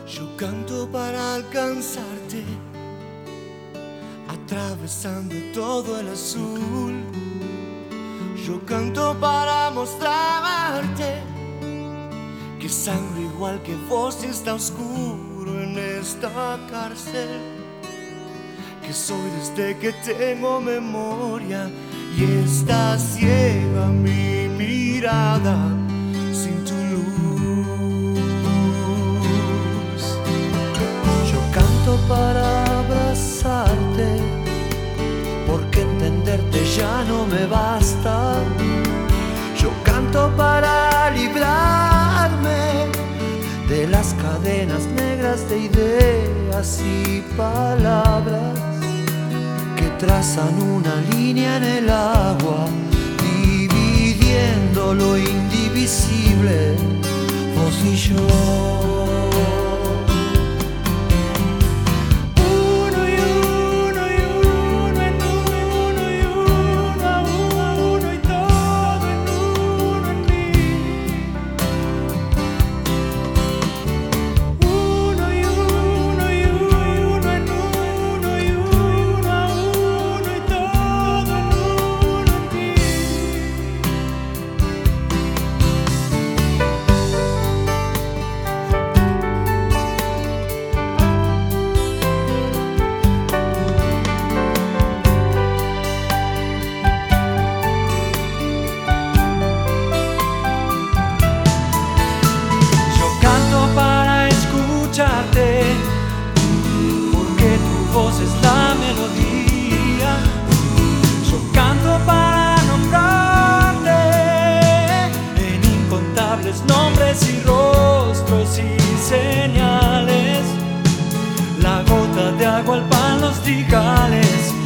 Yo canto para alcanzarte, atravesando todo el azul. Yo canto para mostrarte que sangre igual que vos está oscuro en esta cárcel, que soy desde que tengo memoria y está ciega mi mirada sin tu luz. Yo canto para abrazarte, porque entenderte ya no me basta. Yo canto para librarme de las cadenas negras de ideas y palabras que trazan una línea en el agua, dividiendo lo indivisible, vos y yo. Porque tu voz es la melodía. Yo canto para nombrarte en incontables nombres y rostros y señales, la gota de agua al pan, los trigales.